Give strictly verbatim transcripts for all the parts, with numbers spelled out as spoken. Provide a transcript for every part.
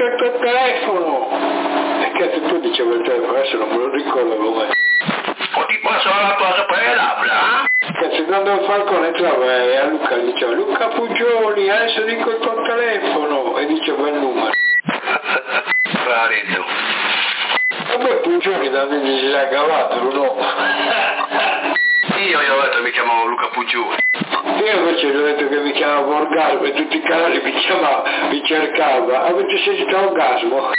detto il telefono. E che tu dicevi il telefono, adesso non me lo ricordo come. O ti passo la cosa per l'abla? Cazzo, quando il Falcone entrava e a Luca gli diceva Luca Pugioni, adesso dico il tuo telefono, e diceva il numero. Paretto. E poi Pugioni da me si è cavato, no? Io gli ho detto che mi chiamavo Luca Pugioni. Io invece gli ho detto che mi chiamavo Orgasmo e tutti i canali mi chiamava, mi cercava. Avete sentito Orgasmo?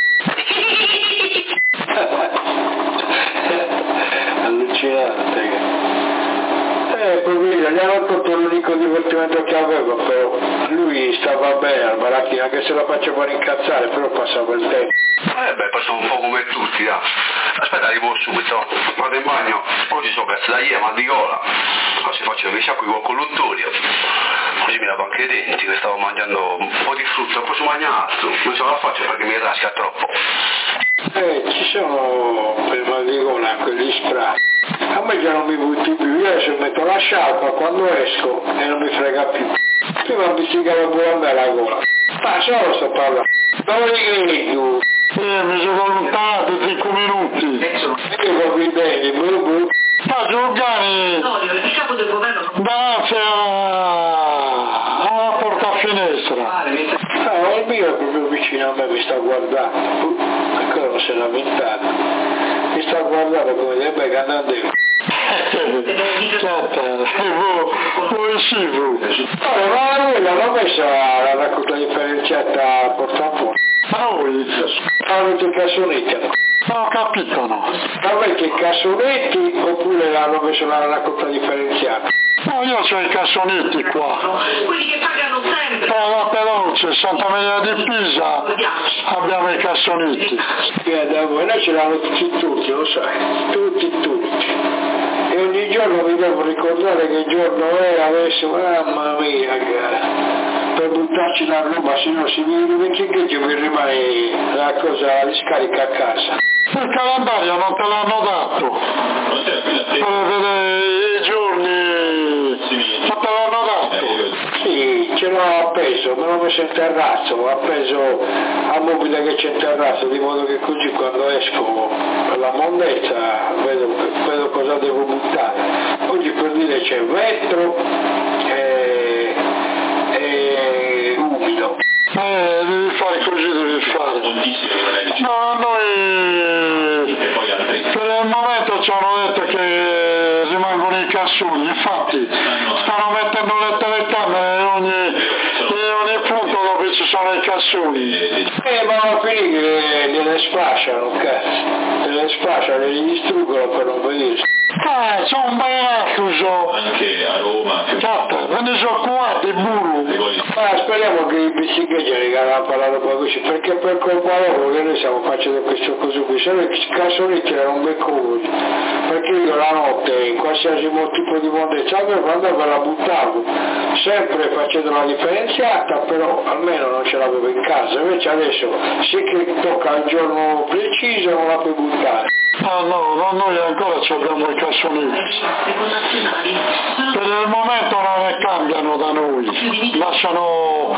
Allucinante. Eh, poverino, gli hanno tolto l'unico divertimento che aveva, però lui stava bene al baracchino, anche se lo facevano incazzare, però passava il tempo. Eh beh, passo un po' come tutti, dai. Aspetta, arrivo subito. Vado in bagno. Oggi so cazzo da ieri, di gola. Così faccio il risciacqui con colluttorio. Così mi lavo anche i denti, che stavo mangiando un po' di frutta, posso mangiare altro. Non ce la faccio perché mi rasca troppo. Eh, ci sono per mal di gola quelli spray. A me già non mi butti più, io adesso metto la sciarpa quando esco e non mi frega più. Prima mi si cava pure a me la gola. Ma solo sto parlando. Dove li tu? Eh, mi sono allontanato cinque minuti. Io proprio i beni, blu blu. Ma Giordani! No, il capo del governo non... Davanti alla, alla porta finestra. Ah, il mio è proprio vicino a me, mi sta guardando. Ancora non si è lamentato. Mi sta guardando come deve che andando io. Certo, voi sì voi. Ma lui l'hanno messa la raccolta differenziata a portafoglio. Ma voi? Avete i cassonetti? Non ho capito, no. Avete i cassonetti oppure l'hanno messo la raccolta differenziata? No, io ho i cassonetti qua. Quelli che pagano sempre. Però però c'è Santa Maria di Pisa, abbiamo i cassonetti. Via da voi, noi ce l'hanno tutti tutti, lo sai, tutti tutti. E ogni giorno mi devo ricordare che giorno è adesso, mamma mia, cara. Per buttarci la roba, se no si mi dimentichi che mi rimane la cosa, la scarica a casa. Il calendario non te l'hanno dato. Per vedere i giorni, non te l'hanno dato. Sì, ce l'ho appeso, me l'ho messo in terrazzo, ho appeso al mobile che c'è in terrazzo, di modo che così quando esco per la mondezza vedo, vedo cosa devo buttare. Oggi per dire c'è vetro e, e umido. Eh, devi fare così, devi fare. No, noi per il momento ci hanno detto che rimangono i cassoni, infatti stanno mettendo le telecamere in ogni, in ogni punto dove ci sono i cassoni. Eh, ma alla fine che le sfasciano, cazzo, le sfasciano, le distruggono per non venire. Eh, c'è un baiacuso. Anche a Roma. Certo, ve ne sono qua di burro. Ma speriamo che i bicicletti regalano la roba così, perché per colpa loro che noi stiamo facendo questo coso qui, se no i cassonetti erano un becco così, perché io la notte in qualsiasi tipo di mondezza quando me la buttavo, sempre facendo la differenziata, però almeno non ce l'avevo in casa, invece adesso sì che tocca il giorno preciso non la puoi buttare. Ah no, no, noi ancora ci abbiamo i cassonetti. Per il momento non ne cambiano da noi, lasciano,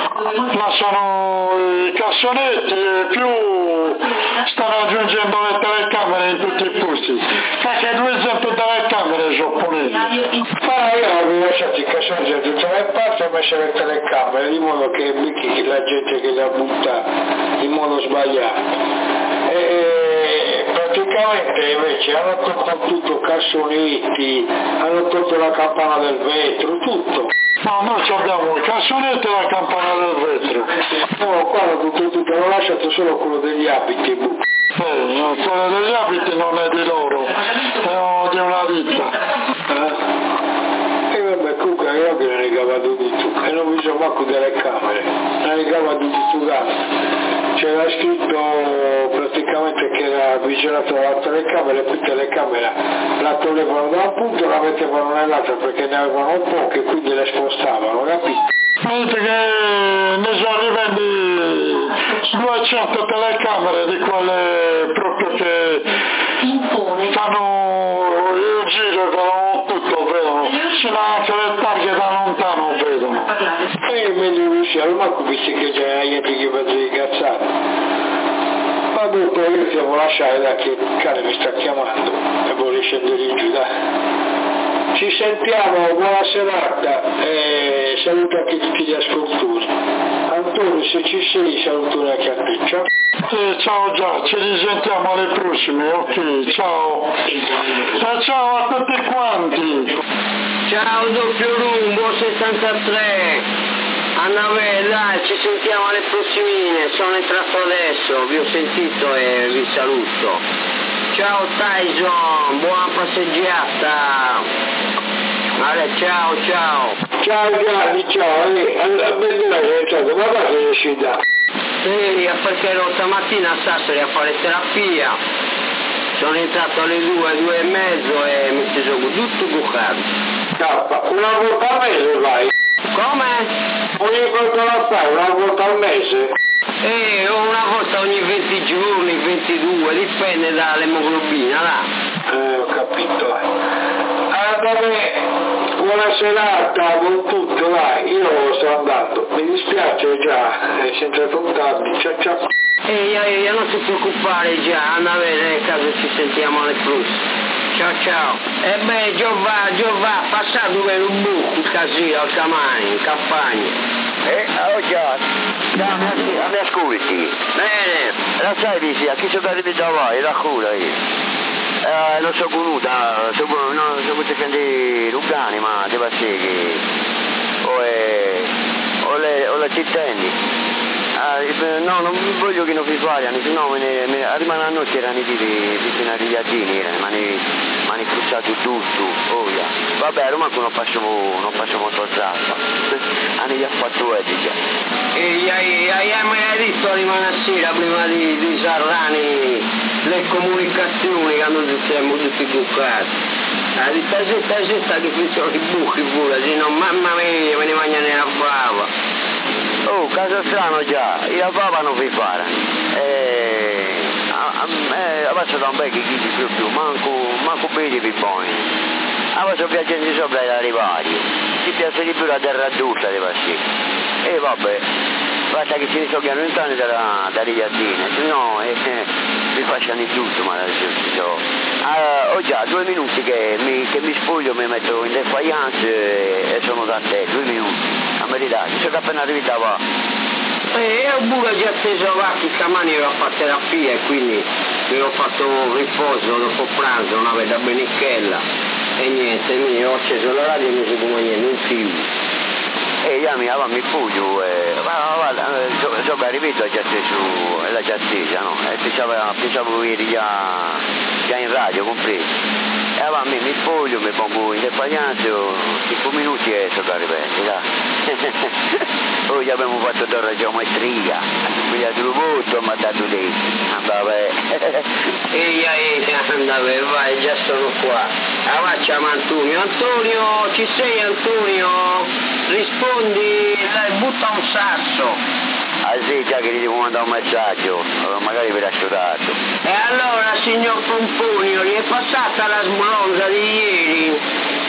lasciano i cassonetti e più stanno aggiungendo le telecamere in tutti i posti. Perché duecento telecamere giapponesi. Ma io avevo lasciato i cassonetti da tutte le parti e ho messo le telecamere, di modo che becchi la gente che li ha buttati in modo sbagliato. E praticamente invece hanno tolto tutto, cassonetti, hanno tolto la campana del vetro, tutto. No, noi abbiamo i cassonetti e la campana del vetro. No, qua hanno tutto tutto, hanno lasciato solo quello degli abiti. Eh, no, quello degli abiti non è di loro, è di una ditta. Eh? E vabbè, comunque io che ne regava di tu, e non vi sono manco delle camere, ne regava di tu gatto. C'era scritto praticamente che era visionato dalla telecamera e poi telecamera la toglievano da un punto e la mettevano nell'altro perché ne avevano poche e quindi le spostavano, capito? Vedete che ne sono arrivati duecento telecamere di quelle proprio che fanno il giro, fanno tutto, vedono, se no anche le targhe da lontano vedono. E meglio riuscire, ma come si che c'è niente che faccia di cazzate. Comunque io ti devo lasciare da che il cane mi sta chiamando e vorrei scendere in giù, dai. Ci sentiamo, buona serata e saluto anche tutti gli ascoltatori. Antonio, se ci sei, saluto anche a te. Ciao. Eh, ciao già, ci risentiamo alle prossime, ok, ciao. Eh, ciao a tutti quanti. Ciao doppio Rumbo sessantatré. Annabelle, dai, ci sentiamo alle prossimine, sono entrato adesso, vi ho sentito e vi saluto. Ciao Tyson, buona passeggiata. Allora, ciao, ciao. Ciao Gianni, ciao, eh, a vedere che è stato, ma va che è uscita? Sì, perché ero stamattina a Sassari a fare terapia. Sono entrato alle due, due e mezzo e mi si sono tutto bucato. No, una volta al mese vai? Come? Ogni volta la fai, una volta al mese? Eh, una volta ogni venti giorni, ventidue, dipende dall'emoglobina, là. Eh, ho capito. Ah, vabbè, buona serata, buon tutto, vai, io sto andando. Mi dispiace già, è sempre tardi, ciao ciao. Ehi, ehi, non ti preoccupare già, Annabelle, nel caso ci sentiamo alle prossime. Ciao ciao. E eh beh, Giova, Giova, passato dove un buco, così, al camani, in campagna. Eh, oh già, già, mi ascolti. Bene. La sai di sia, chi sono arrivato da voi, la cura io. Eh, non sono venuta, sono non so potuto sentire Lugani, ma devo essere che o è o le o la cittendi. Ah, no, non voglio che non vi variano, se no me ne, me, rimane a notte erano i tipi vicino agli giardini, mi hanno frussato tutto, oh yeah. Vabbè, a Roma non facciamo, non facciamo torzato, hanno già fatto già. E hai mai detto rimane a sera prima di, di Sarrani le comunicazioni che hanno siamo tutti bucati. Ha detto aspetta, aspetta che qui sono i buchi pure, se no mamma mia me ne mangiano nella bava. Oh, caso strano già, io papà non vi fare. Eh, adesso da un bel che chi più più, manco, manco vedi più buoni. Adesso piace di sopra l'arrivario, ti piace di più la terra giusta di passare. E vabbè, basta che si risolviano in tanto dalle giardine, se no eh, mi facciano di tutto, ma adesso Uh, ho già due minuti che mi, che mi spoglio, mi metto in defiance e, e sono da te, due minuti, a verità, sono appena arrivato qua. E io pure già steso avanti, stamani ero a fare terapia e quindi mi ho fatto un riposo dopo pranzo, una bella benichella e niente, mi ho acceso la radio e mi sono come niente, un film. E io mi avevamo il foglio, e guarda, so, so che arrivato già stesso, è la già stessa, no? E pensavo, pensavo ieri già, già in radio, compreso. E avevamo il foglio, mi pongo in defaglianza, cinque minuti e sono arrivato, dai. Poi abbiamo fatto la geometria, quindi il robot mi ha dato lì, vabbè. Ehi, ehi, vabbè, vai, già sono qua. Ah, facciamo Antonio. Antonio, ci sei Antonio? Rispondi, dai, butta un sasso. Ah sì, già che gli devo mandare un messaggio, magari vi lascio dato. E allora, signor Pomponio, gli è passata la sbronza di ieri?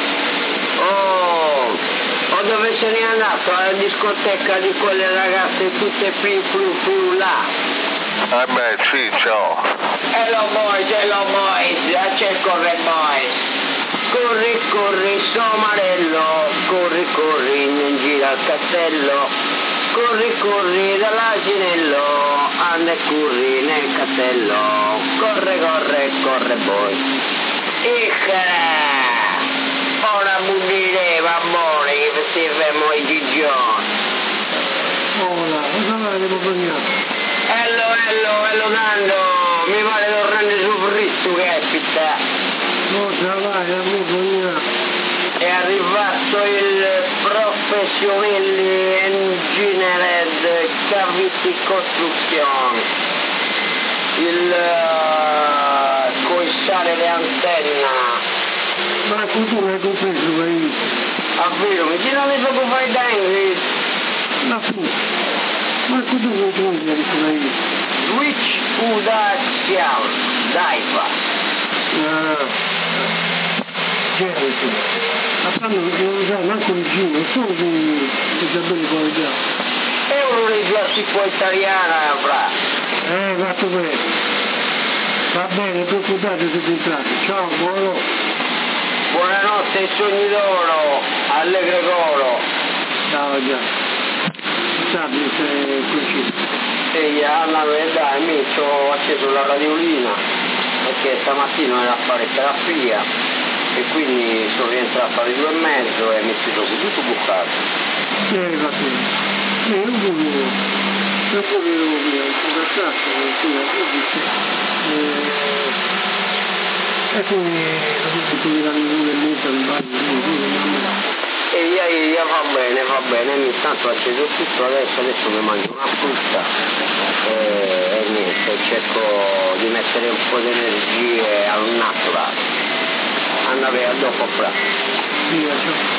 Oh, o dove se n'è andato? Alla discoteca di quelle ragazze tutte più più più là? Eh beh, sì, ciao. Hello boys, hello boys, c'è il corre boys. Corri, corri, somarello, corri, corri, in giro al castello, corri, corri dall'asinello, anda e corri nel castello, corre, corre, corre poi. Iccara, ora buddire, va buone, che servemo i gigioni. Ora, cosa devo fare? Hello, hello, hello Nando, mi pare tornare su fritto che è fitta. Cosa vai, amico? È arrivato il professionale engineered cavity construction, il uh, coissare le antenne. Ma tu l'hai compreso, vai? Ah, vero, mi dicono le preoccupare da English. Ma tu, ma tu non compreso, vai? Switch Udaxial, Daipa. Ah. Certo, ma fanno non sa manco il gino, solo di Isabelle Qualità. È un'origine italiana, fra. Eh, fatto questo. Va bene, preoccupate siete entrati. Ciao, buono. Buonanotte sogni d'oro, allegre coro. Ciao già. Sabi se così. E Anna dai, mi ho acceso la radiolina perché stamattina era a fare terapia e quindi sono rientrato alle due e mezzo e mi si sono tutto bucato. Eh, va bene. Eh, non volevo, non volevo conversare con la giudice. E poi ho detto che la nuvole e mezza non va bene. E io, io va bene, va bene, ogni tanto ho acceso tutto, adesso, adesso mi mangio una frutta e, e niente, cerco di mettere un po' di energie al natural. Andare a dopo fra. Via, ciao.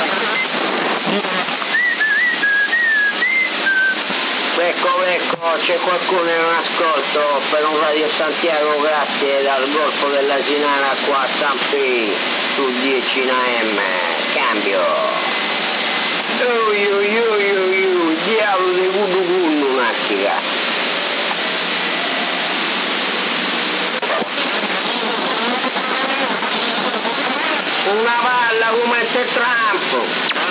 Ecco, ecco, c'è qualcuno in ascolto per un Radio Santiago, grazie, dal Golfo dell'Asinara qua a San P sul dieci in A M, cambio. Ui, ui, ui, ui, ui, diavolo di Gudugunnu, un'attica. Una palla come il Trump.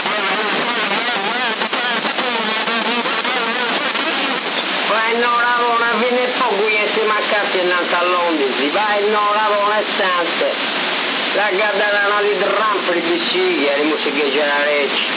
Vai no lavora fino a poco e si mancati innanzi a Londra, vai no lavora stante. La gaddana di Trump di Bissiglia, di musica generale.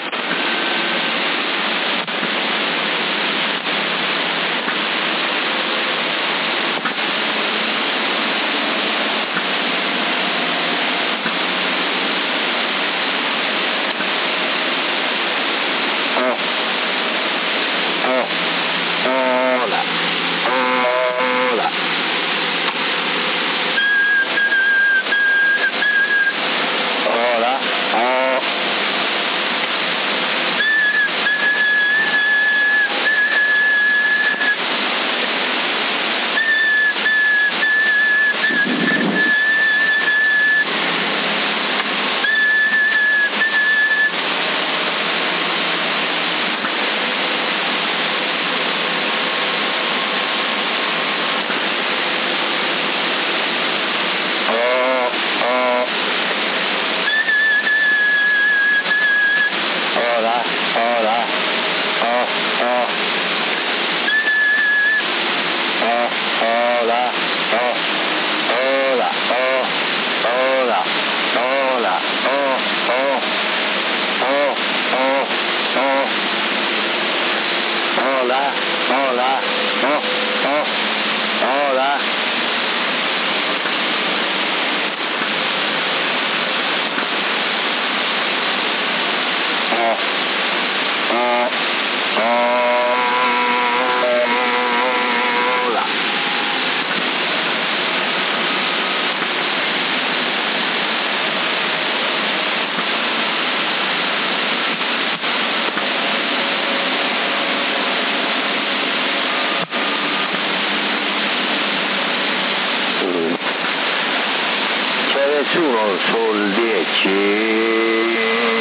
Sul dieci,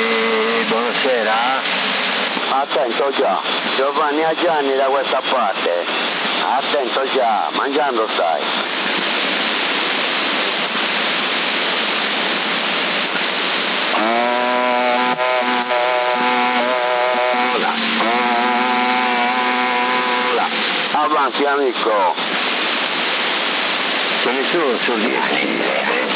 buonasera, attento già, Giovanni a Gianni da questa parte, attento già, mangiando stai. Avanti amico, c'è nessuno sul dieci.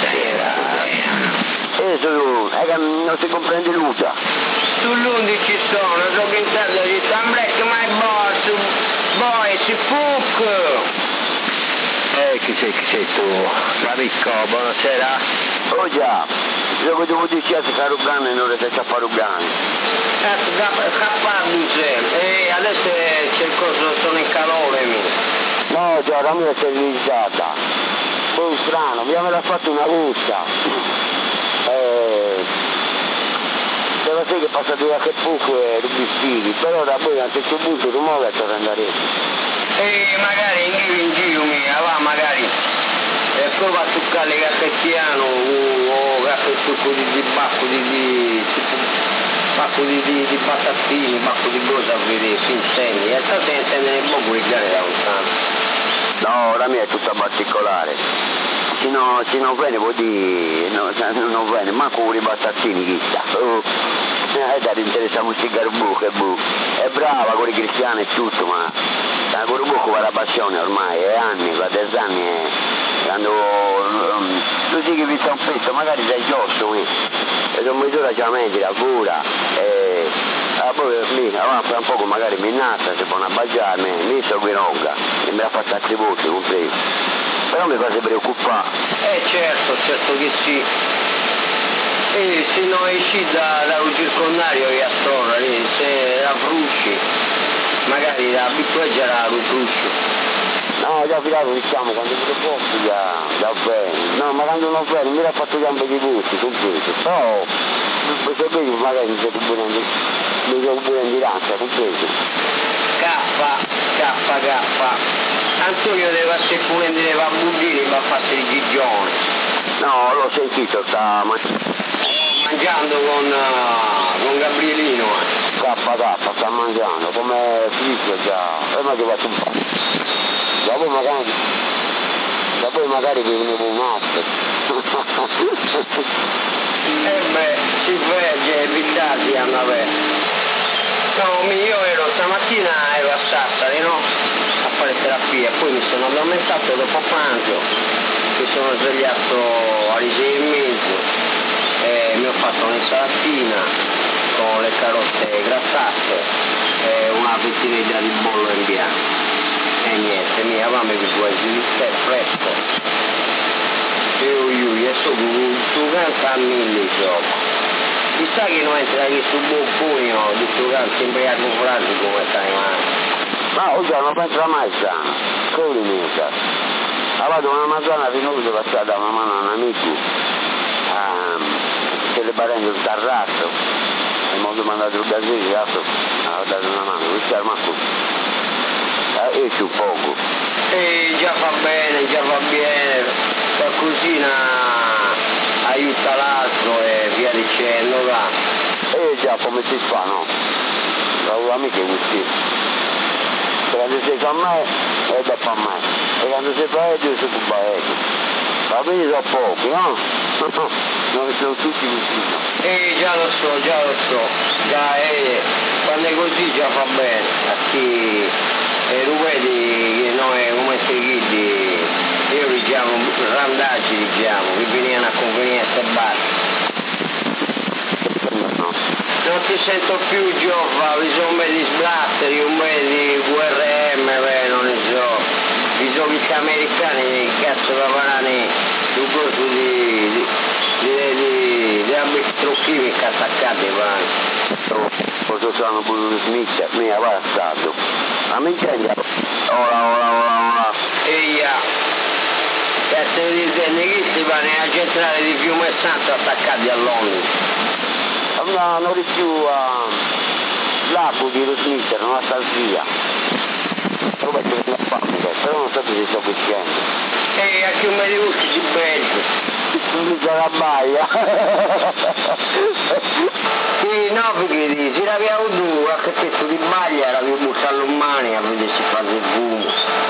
Eh, su, è che non si comprende l'usa. Sull'undici ci sono, so che in Italia ci sta Black My Boss, Boy, si fuck. Eh, chi sei, chi sei tu? Amico, buonasera. Oh già, io che devo dire che Carugano e non riesce a Parugano. Eh, Cappaduce, e adesso c'è il coso, sono in calore, mi. No, già, la mia è sterilizzata. Poi strano, abbiamo fatto una busta. Eh, deve essere che passate da che poco e rubistini, però da poi a questo punto tu muovi a tornare. E magari in giro in giro mia, va magari e prova a toccare le cappettiano o cappettucco di, di bacco di, di bacco di, di, di patatini, bacco di cosa a vedere, si insegni, e sta sentendo un po' guidare da lontano. No, la mia è tutta particolare. Se no, se non viene vuol dire, no, non viene, manco con i battazzini chissà. Oh, eh, da interessa musica Rubucco, è brava con i cristiani e tutto, ma con Rubucco va la passione ormai, è anni, va dieci anni, è, quando um, tu dici che vi sta un pezzo, magari sei giusto qui, e sono misura già metti, lavora, e ah, poi lì avanza un poco, magari mi innalza, si può abbagiarmi, mi sto qui ronca, e me la fa altri voci, compreso. Però mi fa preoccupare. Eh certo, certo che sì. E se non esci da, dal circondario che attorno, lì, se la frusci, magari la abituaggia la fruscio. No, già filato diciamo, quando mi posso già, già bene. No, ma quando non bene, mi ha fatto gambe di gusti, compreso. Però, se vedi magari mi sei pure in diranza, compreso. Cappa, cappa, cappa. Antonio deve essere pure deve a buddire per farsi il gigione. No, l'ho sentito, sta mangiando con, uh, con Gabrielino. Eh. Kappa kappa, sta mangiando, come figlio già, e ma che faccio un po'. Dopo magari, dopo magari venevo un altro. Eh beh, si vede, evitati a avere. No, io ero stamattina, ero a Sassari, no? A fare terapia, poi mi sono addormentato dopo pranzo, mi sono svegliato alle sei e mezzo, e mi ho fatto un'insalatina con le carote grattate e una pettinetta di bollo in bianco. E niente, mi avevamo che quasi il tè fresco. E io, io sto con tu canta a mille gioco. Chissà che non entra che sul boccugno di sto canto sempre a comprarsi come stai male. Ma oggi non pensa mai sana, come mica. Avevo una manzana venuta passata da una mano a un amico, um, che le parenti del terrazzo, e mi ho domandato il gasino, ha dato una mano, questo è il macco. E più poco. E già va bene, già va bene, qualcosina aiuta l'altro e via dicendo, va. E già come si fa, no? Avevo amiche così. Quando sei con me è da per me, e quando sei paese io sono con paese. Va bene, sono pochi, no? Non sono tutti così. Eh già lo so, già lo so, già eh, quando è così già va bene, a chi e tu vedi che noi come si chiede, io diciamo randaggi diciamo, che venivano a convenienza e basta. Non ti sento più Giova, vi sono un bel di splatteri, un bel di V R M, beh, non ne so, vi sono gli americani, che cazzo da banane, su coso di, di, di, di, di ambistrochimica attaccati, banane. Cosa sono pure Smith, mi ha passato. A me c'è ora, ora, ora, ora. Eia, cazzo di denne, che si va nella centrale di Fiume Santo attaccati all'ONU. No, non riesco più a l'acqua di Smith, non a Salvia. Come c'è una fabbrica, però non so se sto pescando. E anche un medio di bello. Non c'è la baia. Sì, no, perché se l'abbiamo due, a che pezzo di baglia era più bussa all'umani a vedere se fa il fumo.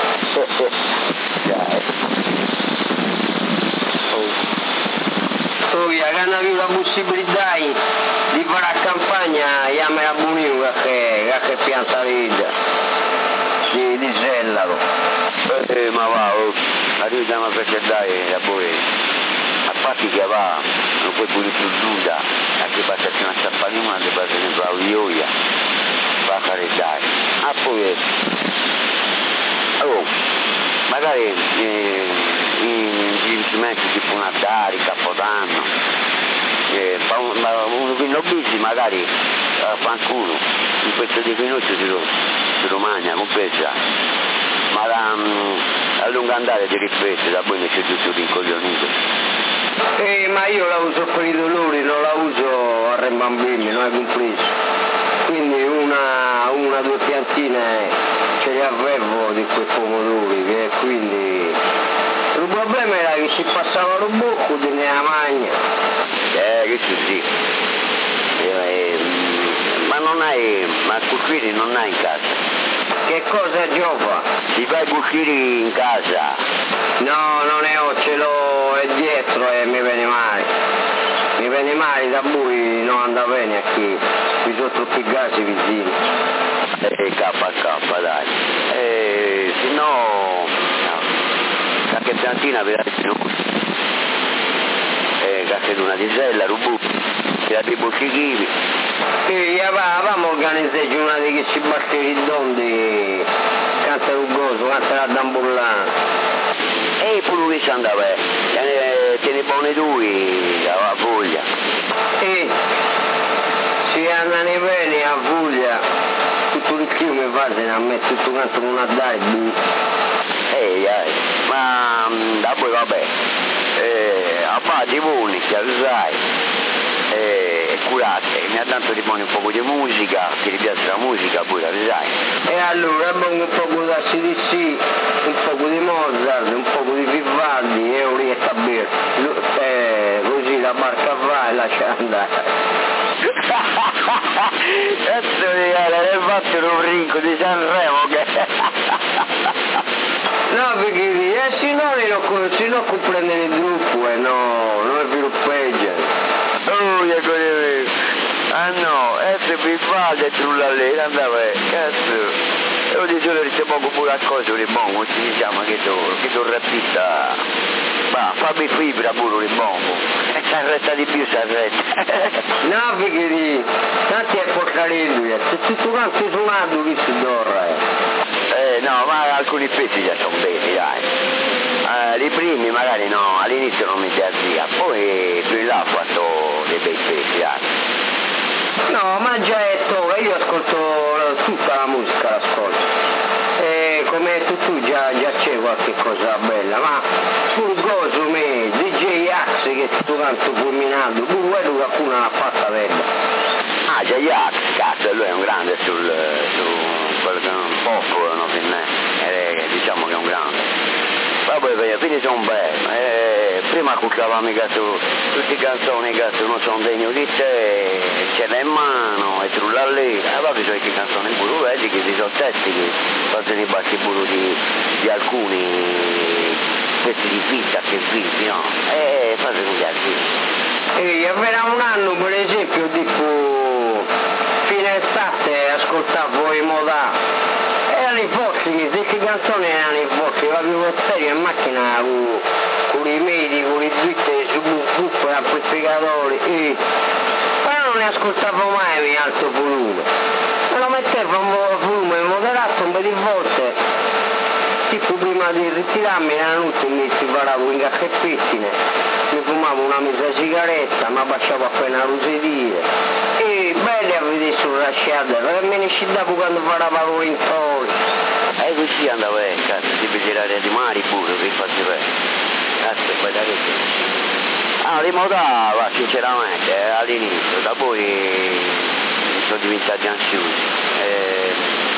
Oh, via, che hanno avuto la possibilità di fare la campagna, chiama la Buniuca che, che pianta vita, di, di Sellaro. Eh, ma va, oh, arriviamo perché dai, a poi, a parte che va, non puoi pure più nuda, anche passarci una sciappanina, che passa sempre la vioia, va a fare dai. Ah, poi, oh, magari eh, in riferimento tipo Natale, Capodanno, eh, uno che non bici magari eh, fanculo, in questo di minuti si, si romagna, compresa, ma la, a lungo andare di rispetto, da poi c'è tutto rincoglionito. Eh, ma io la uso per i dolori, non la uso a rembambirmi, non è compreso. Quindi una, una due piantine ce le avevo di quei pomodori, che quindi il problema era che si passava lo bocco di nella magna. Eh, che ci sì. Eh, eh, ma non hai, ma Cuffini non hai in casa. Che cosa gioca? Si fa i cucchieri in casa. No, non ne ho, ce l'ho è dietro e mi viene male. Mi viene male da bui, non anda bene qui. Qui sono troppi gasi vicini. E K K dai. E se no, no. Qualche piantina per la e qualche una disella, rubu, che la tipo chichivi. Sì, avevamo organizzato una di che ci batte i dondi, canta rugoso, canta la dambullana. E pure che andava, te ne pone due, la voglia. E si andano bene a voglia, tutto il fiume va a me, tutto quanto non ha dai, bu. Ehi, eh, ma da poi vabbè, eh, a parte i buoni, che lo sai, eh, curate, mi ha tanto di buoni un po' di musica, che gli piace la musica, poi la sai. E allora abbiamo un po' da C D C, un po' di Mozart, un po' di Vivaldi, e un riesco a bere, eh, così la barca va e lascia andare. Cazzo di gara, hai fatto un brinco di Sanremo che... No, perché eh, se no non se no comprendono il gruppo, eh, no, non è più peggio. Oh, io con ah no, essere più facile trulla lì, andava, cazzo. Io di solito c'è poco pure a cosa di bongo, si diciamo che tu, che tu rappista, ma fammi fibra pure di bongo, e si arresta di più, si arresta. No, perché tanti è porcarello, se tutto quanto suonato che si dorra, eh. Eh no, ma alcuni pezzi già sono belli, dai. Eh, I primi magari no, all'inizio non mi piaceva, poi più in là ho fatto dei bei pezzi, dai. No, ma già è toga, io ascolto tutta la musica, l'ascolto. E come hai detto tu già, già c'è qualche cosa bella, ma sul gozo me, D J Axe che è tutto tanto fulminato, pure quello qualcuno l'ha fatta bella. Ah, già Axe, cazzo, lui è un grande sul, su quello che è un popolo, no, eh, diciamo che è un grande. Vabbè, quindi sono belli, eh, prima ascoltavamo mica su tutte le canzoni che non sono degno di te, ce l'hai in mano e trulla lì, e vabbè sono che canzoni pure vedi che ci sono testi che possono i bassi pure di, di alcuni pezzi di vita che vivi, no? E fate così così. E avverrà un anno per esempio tipo fine estate ascoltavo i Modà. Erano i prossimi, queste canzoni erano i prossimi, avevo serio in macchina con, con i medi, con le dritte su buffo, amplificatori, e però non ne ascoltavo mai in alto volume. Me lo mettevo a volume moderato un po' di volte, tipo prima di ritirarmi la notte mi si paravo in caffè pettine, mi fumavo una mezza sigaretta, mi abbassavo appena a rosedire. E belli a vedere sulla sciada, perché me ne scendavo quando paravo in toli. E così andavo, eh, cazzo, si per girare di mari pure, che faccio bene. Cazzo, poi da che ah, li modava, sinceramente, eh, all'inizio, da poi sono diventati ansiosi. Eh,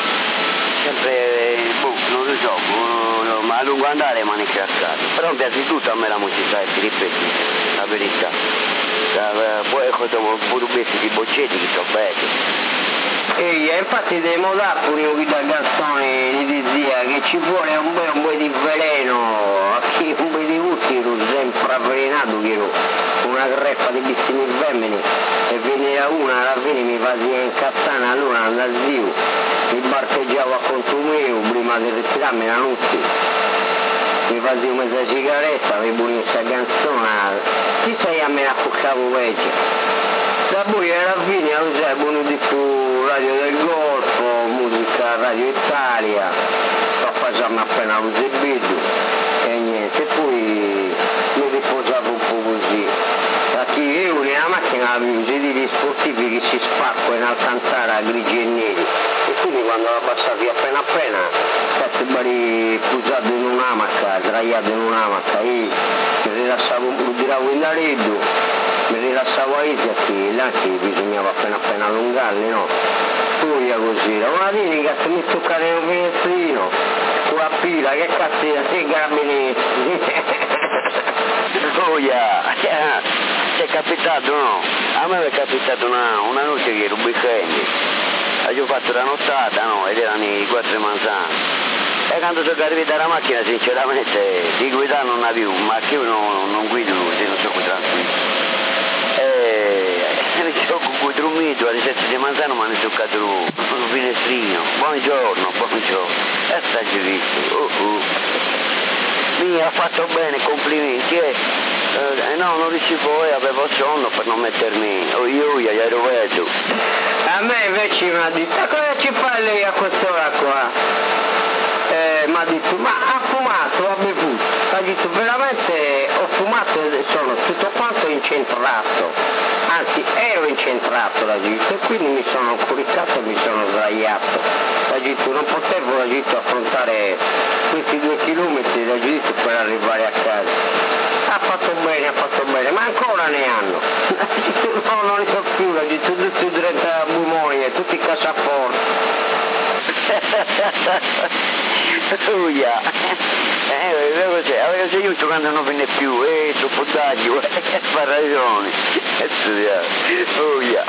sempre, boh, non lo so, boh, ma a lungo andare mi hanno incazzato. Però mi piace tutto a me la musica, ti ripeto, la verità. Poi ho pure pezzi di Boccetti che sono belli. E infatti dei modà pure io da Gastone gli dizia che ci vuole un po', un po' di veleno, a chi un po' di gusti ero sempre avvelenato che ero una greffa di bistini femmini e veniva una alla fine mi faceva incazzare allora andavo zio, mi barcheggiavo a conto mio prima di ritirarmi la notte. Mi facevo mezza sigaretta, avevo questa canzone, chi sei a me a cuccavo vecchio? Da poi alla fine lo sai, buono di più Radio del Golfo, musica Radio Italia, sto facendo appena lo zebbido e niente, poi mi riposavo un po' così. Perché io nella macchina avevo sedili sportivi che si spaccano in Alcantara a grigi e neri e quindi quando la passavi appena appena state bari pusati in un'amaca, sdraiato in un'amaca, io mi rilassavo, lo tiravo in areddo, mi rilassavo a Isia che là che bisognava appena appena allungarli, no? Poi così, la una domenica se mi toccare un finestrino, con la pila, che cazzo di carabinieri! Oh yeah, ti è capitato no? A me è capitato una, una notte che ero weekend, Avevo fatto la nottata, no, ed erano i quattro manzane. E quando sono arrivato alla macchina, sinceramente, di guidare non avevo, ma che io non, non guido se non sono tranquillo. E mi sono dormito alle sette di manzano, ma mi sono toccato un finestrino. Buongiorno, buongiorno. E sta giusto. Oh, oh. Mi ha fatto bene, complimenti. Eh, eh, no, non riuscivo, eh, avevo sonno per non mettermi. Oh, io, io, ero vedo. A me invece mi ha detto, cosa ci fa lei a quest'ora qua? Eh, mi ha detto, ma ha fumato, ha bevuto. Ha detto, veramente ho fumato e sono tutto quanto incentrato. Anzi, ero incentrato, l'ha detto, e quindi mi sono coricato e mi sono sdraiato. L'ha detto, non potevo, l'ha detto, affrontare questi due chilometri, l'ha detto, per arrivare a casa. Ha fatto bene, ha fatto bene, ma ancora ne hanno. No, non li so più, l'ha detto, tutti i trenta bumoie, tutti i cassaforti. Oh yeah. Eh, cos'è? Aveva seguito quando non venne più, eh, troppo taglio, eh, fa ragione. Oh yeah.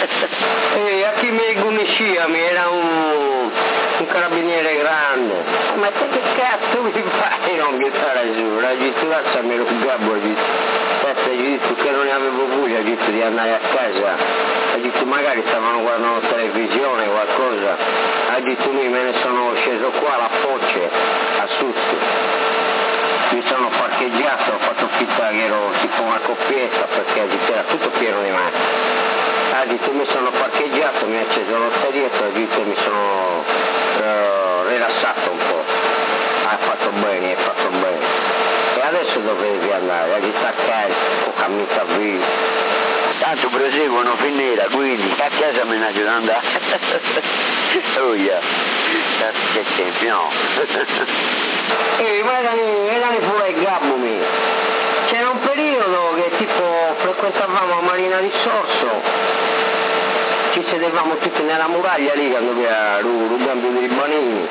E a chi mi conosceva mi era un, un carabiniere grande. Ma te che cazzo mi fai non buttare giù? La gitturazza me lo gabbo, aspetta, gli ho detto che non ne avevo voglia, gli ho detto di andare a casa. Ha detto magari stavano guardando televisione o qualcosa. Ha detto lui me ne sono sceso qua alla Foce, a sud. Mi sono parcheggiato, ho fatto finta che ero tipo una coppietta perché era tutto pieno di macchine. Ha detto mi sono parcheggiato, mi ha acceso l'otterietto, ha detto mi sono uh, rilassato un po'. Ha fatto bene, hai fatto bene. E adesso dovevi andare, ha detto a casa, ho camminato via. Tanto proseguono finire, quindi a casa me ne aiuto ad andare. Oh yeah, che tempi, no? Ehi, ma erano pure il gabbo mio. C'era un periodo che tipo frequentavamo a Marina di Sorso, ci sedevamo tutti nella muraglia lì quando era il cambio dei Banini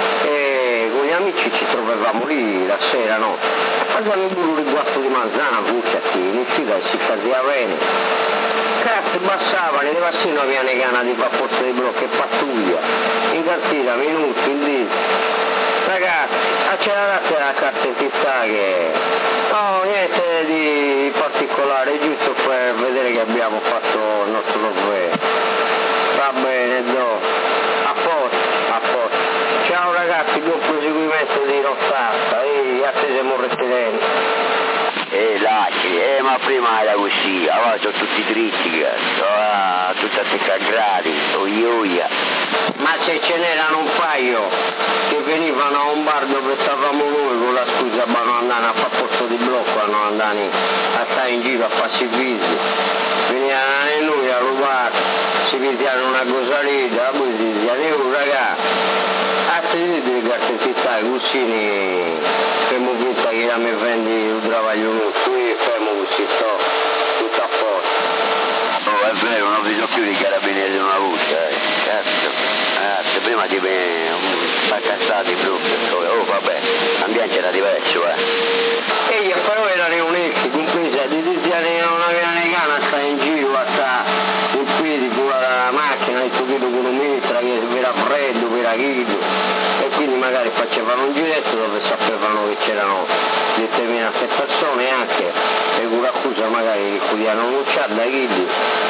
e con gli amici ci trovavamo lì la sera, no? Facciamo un riguardo di manzana, bucciatini, figa, si faceva bene. Cazzo, bassava, le devassino aveva ne gana di papposto di blocco e pattuglia, in cartina, minuti, in dì. Ragazzi, accelerate la carta d'identità che... No, niente di particolare, giusto per vedere che abbiamo fatto il nostro dovere. Va bene, do. A posto, a posto. Ciao ragazzi, buon proseguimento di nottata, e attesiamo residenti. Eh, lacri, eh, ma prima era così, ora sono tutti dritti, cazzo, ora tutti a secca gradi, oioia. Ma se ce n'erano un paio che venivano a un bar dove stavamo noi con la scusa ma non andavano a fare posto di blocco, non andavano a stare in giro a farsi i visi, venivano e noi a rubare, si pigliano una cosa lì, poi si dicevano, oh raga, a te di carte d'identità, i cucini, femo vinta che la mi vendi un travaglio tu e femo così, sto, tutto a posto. Oh, è vero, non ho visto più di carabinieri una volta, eh, cazzo, ragazzi, prima ti spaccazzati proprio, oh vabbè, l'ambiente era diverso, eh. E io però erano uniti, compresa, di tutti anni non avevano le gana a stare in giro, a stare in piedi con la macchina, il pochino con un mitra, che era freddo, che era chido, e quindi magari facevano un giretto dove sapevano che c'erano determinate persone anche, e con l'accusa magari ricudiano l'ucciata da chidi,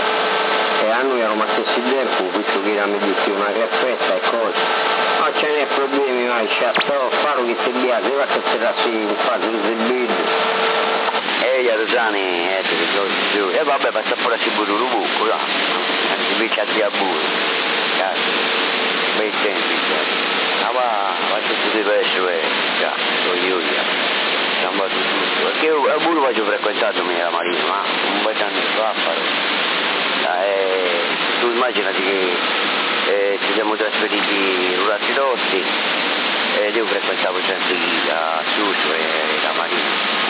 e a noi erano stessi tempo, visto che era messo una graffetta e cose. Non ce n'è problemi mai, c'è faro che ti biase, va che si rassi in fase di video. Ehi, Rosani, eh, ti ricordo, e vabbè, passa pure a Siburu Rubucco, no? Si picciati a burro, cazzo, bei tempi, cazzo. Ah va, va tutto diverso, eh, cazzo, io, io, siamo andati tutto. Perché io a burro faccio frequentato la Marina, ma un bel anno fa, eh, tu immaginati che Eh, ci siamo trasferiti rurati Rossi ed io frequentavo sempre la Suso e la Marina,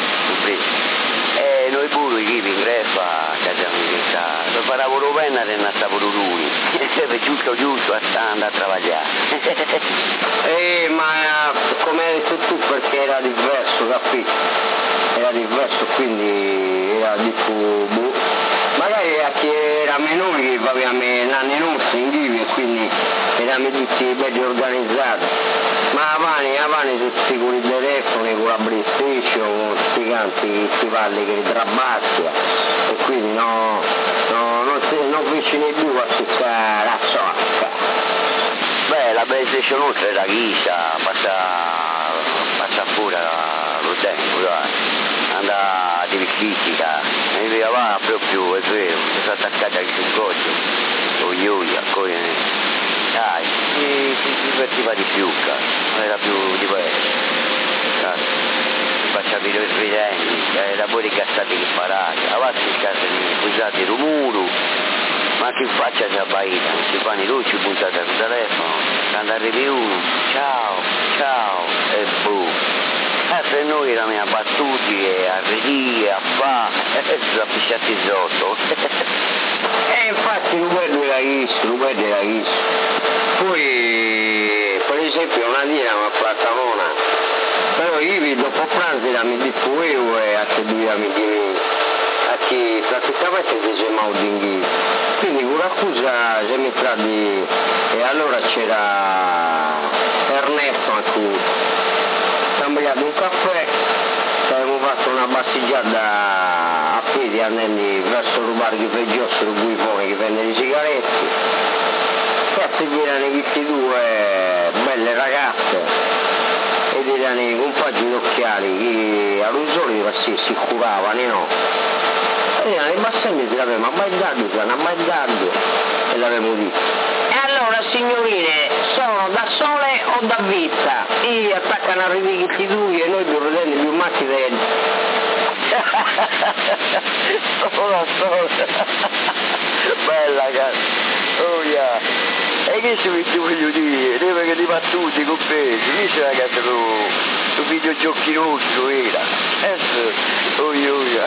e noi pure i in greffa che abbiamo diventato, se fa lavoro bene e non stavo lui, giusto giusto a andare a lavorare. Eh, ma come hai detto tu, perché era diverso, capito? Era diverso, quindi era di più... Magari a chi era minore che aveva anni nostri in vivo e quindi siamo tutti belli organizzati, ma avanti, avanti tutti con i telefoni, con la PlayStation, con questi canti stivali che li trabastia, e quindi no, no, non, si, non vicini più a questa la socca. Beh, la PlayStation oltre la chisa, passa, passa pure lo tempo, dai. Andava a fisica, e via va proprio, è vero, si è attaccata al circoggio, con gli oi, ancora, dai, si, si divertiva di più, non era più diverso, dai, si faceva i residenti, era pure cazzati che parati, avanti in casa di scusate il muro, ma che faccia si abbaita, si fanno i luci puntati al telefono, quando arrivi uno, ciao, ciao, e boom. Eh, se noi eravamo abbattuti e a ridire, a fare, e si appisciati sotto. E infatti lo guardo era isso, lo guardo era isso. Poi, per esempio, una lira mi ha fatta una, però io dopo pranzo era mi diffuevo e a che due mi di a che praticamente si chiamava Dinghi. Quindi con l'accusa si è messa di... e allora c'era Ernesto anche. Abbiamo bevuto un caffè, abbiamo fatto una passeggiata a piedi andando verso il bar che peggiorsi, il guifone che vende le sigarette, e a seguire questi due belle ragazze ed erano i compagni d'occhiali che all'usoli si, si curavano, no? E erano i bassembi che l'avevamo abbaidato, che l'avevamo abbaidato e l'avevamo detto. E allora signorine, sono da sole o da vista? I attaccano a ridichi due e noi due redenti più macchine. Sola, sola. Bella cazzo. Oh yeah. E che ci metti voglio dire? Deve che li battuti compresi. Lì c'è la cazzo su videogiochi rossi, lo era. Adesso, oh yeah.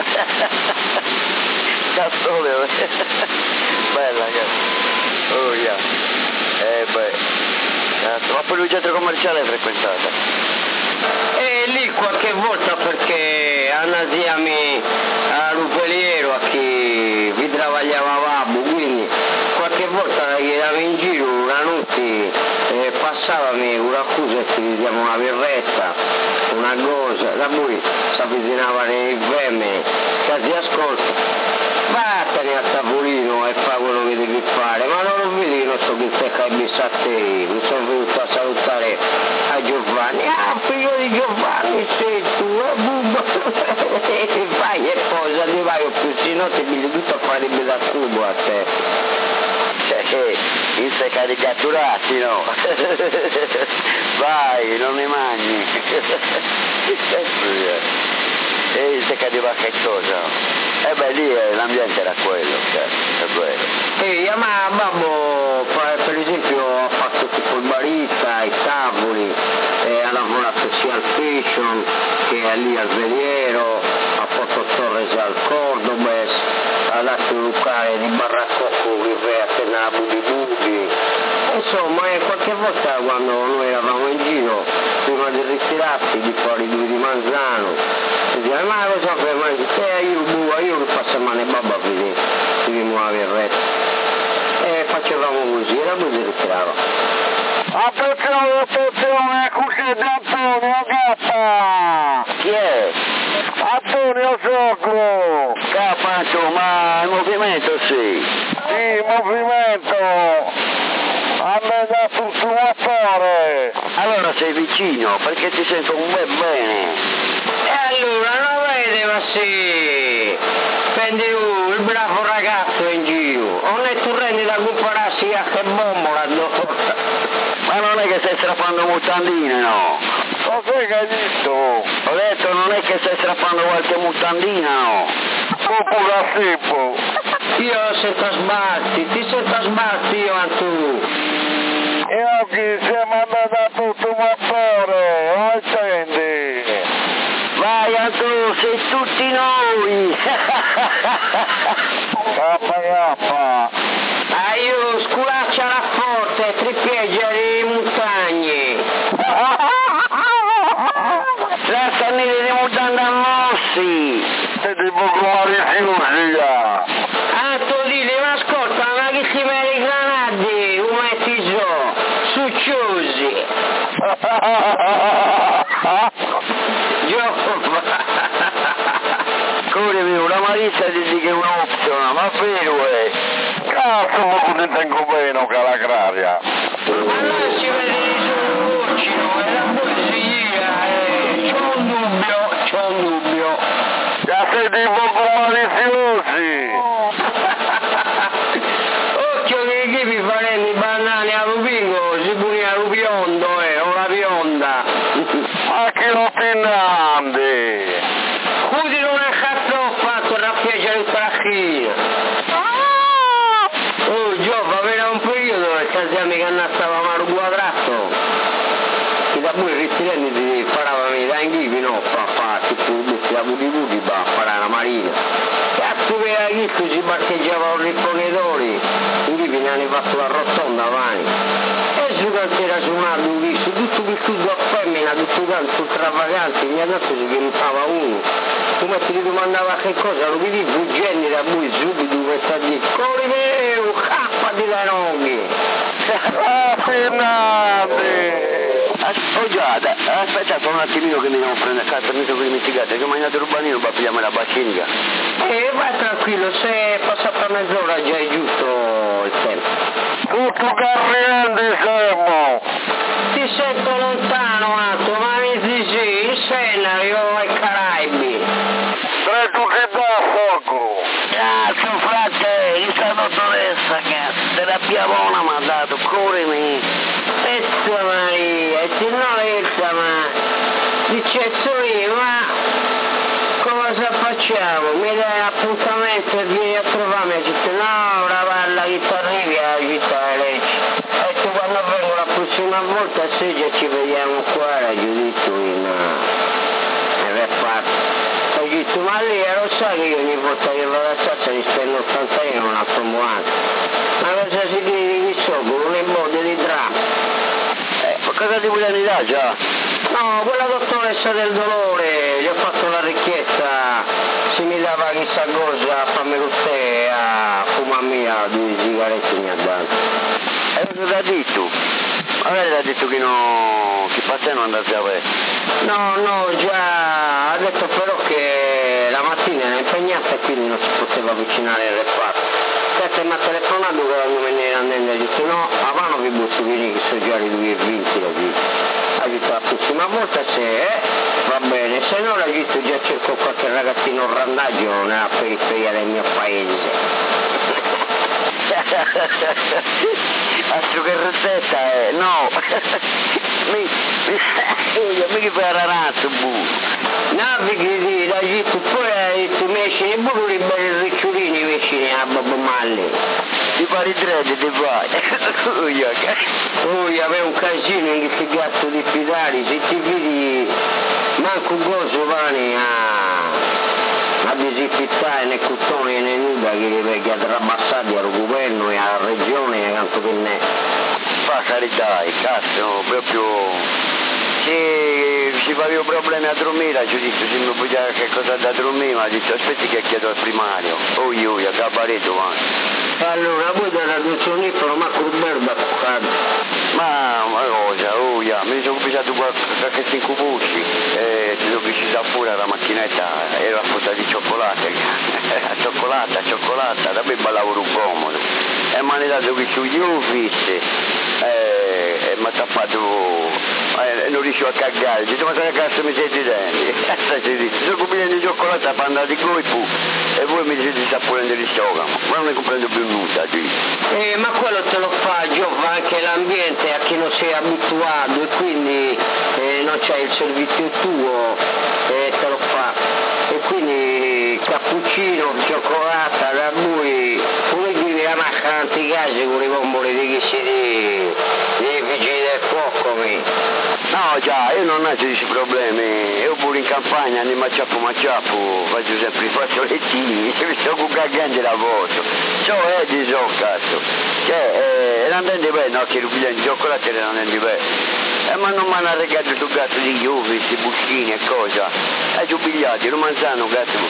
Cazzone. Bella cazzo. Oh yeah. Eh beh, cazzo, ma poi il centro commerciale è frequentata? E lì qualche volta perché andavamo a Rupeliero a chi vi travagliava Babbo, quindi qualche volta che eravamo in giro una notte eh, passavamo una accusa e ci diamo una birretta, una cosa, da cui si avvicinavano i femmine, che si ascolta. Vattene a tavolino e fa quello che devi fare, ma non lo vedi che non so che te hai messo a te, mi sono venuto a salutare a Giovanni, ah figlio di Giovanni sei tu, eh bubba, e vai e posa, ti vai o più, se no ti viene tutto a fare da cubo a te. Cioè che in sei caricaturati, no? Vai, non mi mangi. E se cadeva che cosa? Eh beh, lì l'ambiente era quello, cioè, è quello. E ma babbo, per esempio, ha fatto tipo il barista, i tavoli, eh, ha lavorato sia al fashion che lì al veliero, ha fatto Torres al Cordobes, ha dato un locale di Barraccocco che va a tenere Budi Budi. Insomma, eh, qualche volta quando noi eravamo in giro, prima di ritirarsi, di fuori due di Manzano, si diceva, ma cosa fai? Ma eh, io bua, io che passo a mano e babba a vedere, si rimuove il resto. E facevamo così, era così ritirava. Attenzione, attenzione, qui c'è Antonio Gappa! Chi è? Antonio Soclo! Capancio, ma il movimento sì! Sì, movimento! A me da tutto motore! Allora sei vicino, perché ti sento un bel bene! E allora, non vede, ma sì! Prendi uh, il bravo ragazzo in giro, non è tu rendi da compararsi a che bombola dopo! Ma non è che stai strappando mutandine, no? Cos'è che hai detto? Ho detto non è che stai strappando qualche mutandina, no? Oppure a Sippo! Io sento sbatti, ti sento sbatti io a tu! E oggi siamo andati a tutto motore, non senti? Vai Antonio, sei tutti noi! Kappa kappa! Ah, io sculaccia la forte, tripieggia le montagne! Lasciami le mutande a mossi! E tipo come rifiuti! Ah, tu dile, ma ascolta, ma che si vede i granati, un metti giù, Corremi, una Marisa dice che è un'opzione, ma vero è? Cazzo, ma non tengo bene, calacraria. Allora si vede di tutti, no? È la poesia, eh. C'ho un dubbio, c'ho un dubbio. Ya siete un poco maliziosi. Occhio che chi vi faremo i banani a Rubingo, si puni a Rubiondo, eh, o la bionda. Ma che opinante? Scusi, non è cazzo ho fatto raffieggiare il tracchino. Oh, Giova, era un periodo che casiamo che annazzavamo al quadrato. Che da voi ritireni di faravami da inghivi, no? Papà, che tu butti da butti butti, va a fare la marina. Cazzo che era chi si parcheggiava un riponedori, inghivi ne hanno fatto la rotonda avanti. E su che era suonato un visto, tutto vissuto a femmina, tutto tanto stravagante, mi ha dato si chiamava uno. Come ti domandava che cosa, lo vedi fuggendo da voi subito per sta di Correo, cappati dai roghi. Ah, Fernande! Oh già, aspettate un attimino che mi devo prendere, cazzo mi sono dimenticato, che ho mangiato l'urbanino per pigliarmi la baccinica. Eh, vai tranquillo, se passa per mezz'ora già è giusto il tempo. Tutto carriente siamo! Ti sento lontano, Atto, ma mi dici, il scenario ai Caraibi. Tre tutti da fuoco! Cazzo frate, questa dottoressa cazzo, te la piavona mi ha dato, corrimi. Ezza Maria, e se no Ezza, ma dice lì, ma cosa facciamo? Mi dai appuntamento e vieni a trovarmi e dice no, ora parla che ti arrivi alla città di Lecce. E tu quando vengo la prossima volta a Seggia ci vediamo qua a Giudizio in uh, reparto. Ho detto ma lì lo sai che io ogni volta che vado a Sazza mi spendo ottanta euro una promuata. Ma cosa si dice di chi so? Con un bode di dramma. Ma cosa ti vogliono dare già? No, quella dottoressa del dolore, gli ho fatto la richiesta, se mi dava chissà cosa, fammi con te a fumarmi due sigarette mi ha dato. E cosa ti ha detto? Magari ti ha detto che no, che passa non andate a vedere. No, no, già, ha detto però che la mattina era impegnata e quindi non si poteva avvicinare al reparto. Sette mi ha telefonato quando me ne andando e ha detto no, a mano vi butto vieni che sono già i due e venti la vita. Ha detto la prossima volta se eh, va bene, se no l'ha detto già cerco qualche ragazzino randaggio nella periferia del mio paese. Altro che rosetta è, no, mi, mi, mi che fai ragazzo bu. Navighi di da Egitto, poi hai detto mescini pure i belli ricciolini vicini a Babbo Malli. Ti fai i dread, ti fai. Poi aveva un casino in questi gatto di fidari, se ti fidi manco un gozo vani a, a disipizzare nei cuttoni e nei nuda che li vecchi a trabassati al governo e alla regione e tanto che ne. Fa carità, cazzo, proprio. Se si aveva problemi a dormire, ci ho detto se mi puoi dare che cosa da dormire, mi ha detto aspetti che chiedo al primario. Oh io, a cabaretto va. Allora, voi dalla tua sonifero, ma curberba Ma, ma cosa, oh yeah, mi sono pigliato qualche cinque bucci e ti sono piscita fuori la macchinetta, era fatta di cioccolata, cioccolata, cioccolata, da me ballavo un comodo. E mi hanno dato qui sugli uffici e mi ha tappato, e non riuscivo a cagare, dico ma che cazzo mi siete denti? Sono combinato di cioccolata per andare di colpo e voi mi dite di sapore di risciogamo, ma non ne comprendo più nulla. Eh, ma quello te lo fa Giova anche l'ambiente a chi non sei abituato e quindi eh, non c'è il servizio tuo e eh, te lo fa. E quindi cappuccino, cioccolata, da voi, pure dire a maccanti case con le bombole di chi si di, dei vigili del fuoco mi. No già, io non ho questi problemi, io pure in campagna andiamo a ciappo ma ciappo, faccio sempre i fazzolettini, mi sto con cagando la foto, ciò è di so cazzo, cioè, eh, non è bene, no, che rubigliano di cioccolato non è bene. Eh, ma non mi hanno regalato tu cazzo di chiuvi, questi buscini e cosa, e ci ho pigliati, non mangiano cazzo,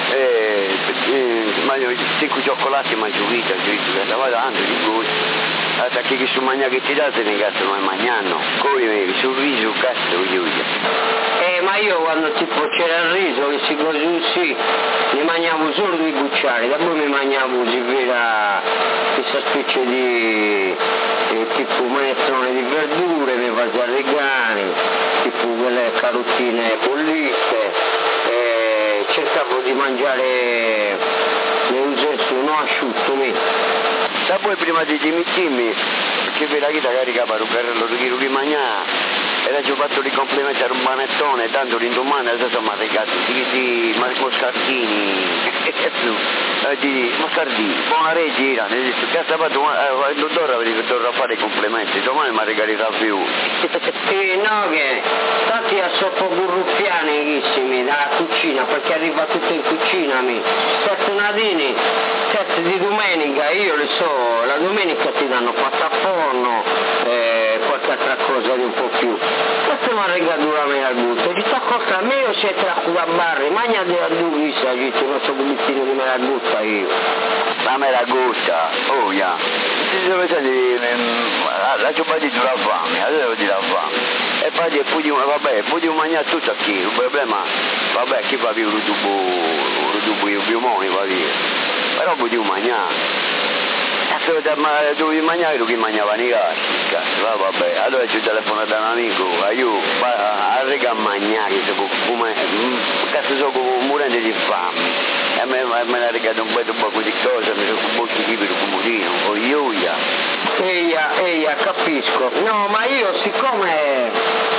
eh, eh, mangio cinque cioccolati mangio vita, ho detto che stava dando di gusto. da chi su mangia che ti date ne cazzo non mangiano, come sul riso cazzo io. Eh, ma io quando tipo c'era il riso che si così, ne mangiavo solo due cucciari, da poi mi mangiavo si vera questa specie di eh, tipo minestrone di verdure, mi facevo regani, tipo quelle carottine bollite, eh, cercavo di mangiare ne usato non asciutto mi. Da poi prima di dimittirmi, perché per la vita caricava il carrello di chi mangiava, era già fatto di complimenti a un panettone, tanto l'indomani adesso mi ha regalato di, di Marco Scardini, di Mascardini, buona regia, ne dice, che sta fatto, eh, non dovrà fare i complimenti, domani mi ha regalato più. Sì, no che, tanti a soppo burruffiani dalla cucina, perché arriva tutto in cucina, mi, sette nadini, sette di domenica, io le so, la domenica ti danno pasta a forno, eh, qualche altra cosa di un po' più. Questo mi ha regalato la mia gusto, ci sta cosa a me io si è tratto da barri, magna della duvisa, dice, non so buttino di meragutta io. La meragutta, oh ya, si deve dire, la ciò di la fame, adesso di la fame. E poi è poi vabbè, poi mangiare tutto qui, il problema, vabbè, chi va più il tubo, il tubo io più moni va via. Però poi mangiare. Dovevi mangiare lui che mangiava nei cazzo, va vabbè, allora ci telefono da un amico, io a rega a mangiare, come, cazzo sono come morendo di fame, e me, me l'ha regalato un po' poco di cose, mi sono un po' di libero comodino, o io, ya. Eia, eia, capisco, no, ma io siccome,